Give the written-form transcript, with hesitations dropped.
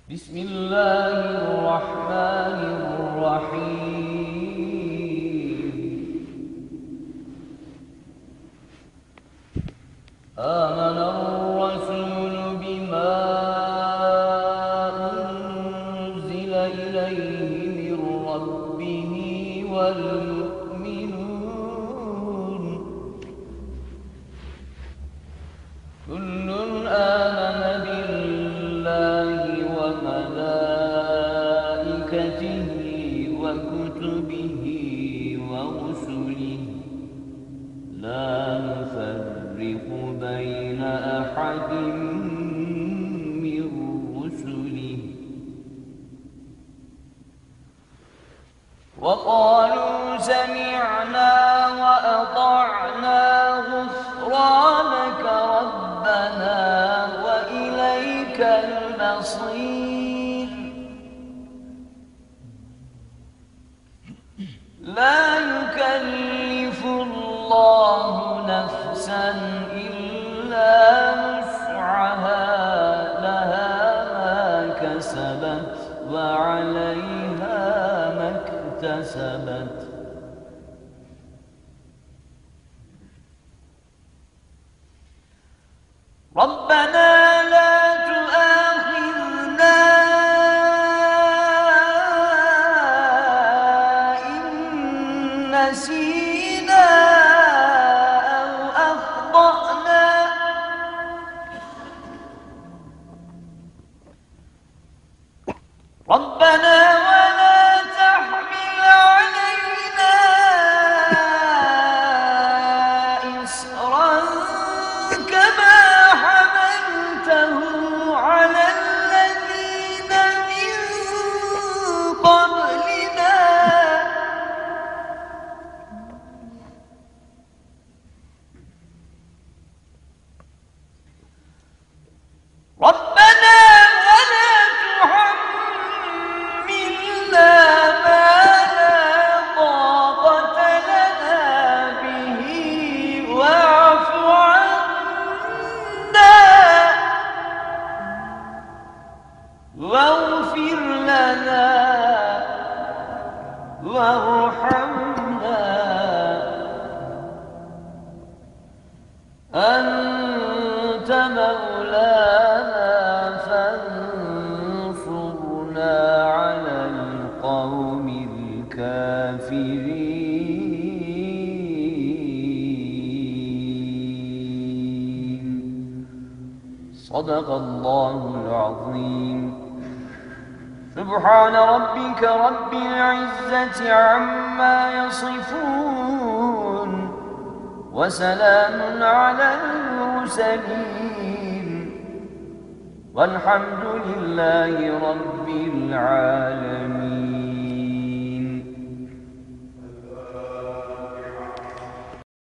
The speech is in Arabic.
بسم الله الرحمن الرحيم. آمن الرسول بما أنزل إليه من ربه والمؤمنون كل آمن بالله وملائكته وكتبه ورسله لا نفرق بين أحد من رسله وقالوا سمعنا وأطعنا غفرانك ربنا وإليك المصير. لا يكلف الله نفسا إلا وسعها لها ما كسبت وعليها ما اكتسبت. ربنا لا تؤاخذنا إن نسينا أو أخطأنا ربنا ولا تحمل علينا إصرا كما حملته على الذين من قبلنا ربنا ولا تحملنا ما لا طاقة لنا به واعف عنا واغفر لنا وارحمنا أنت مولانا فانصرنا على القوم الكافرين. صدق الله العظيم. سبحان ربك رب العزة عما يصفون وسلام على المرسلين والحمد لله رب العالمين.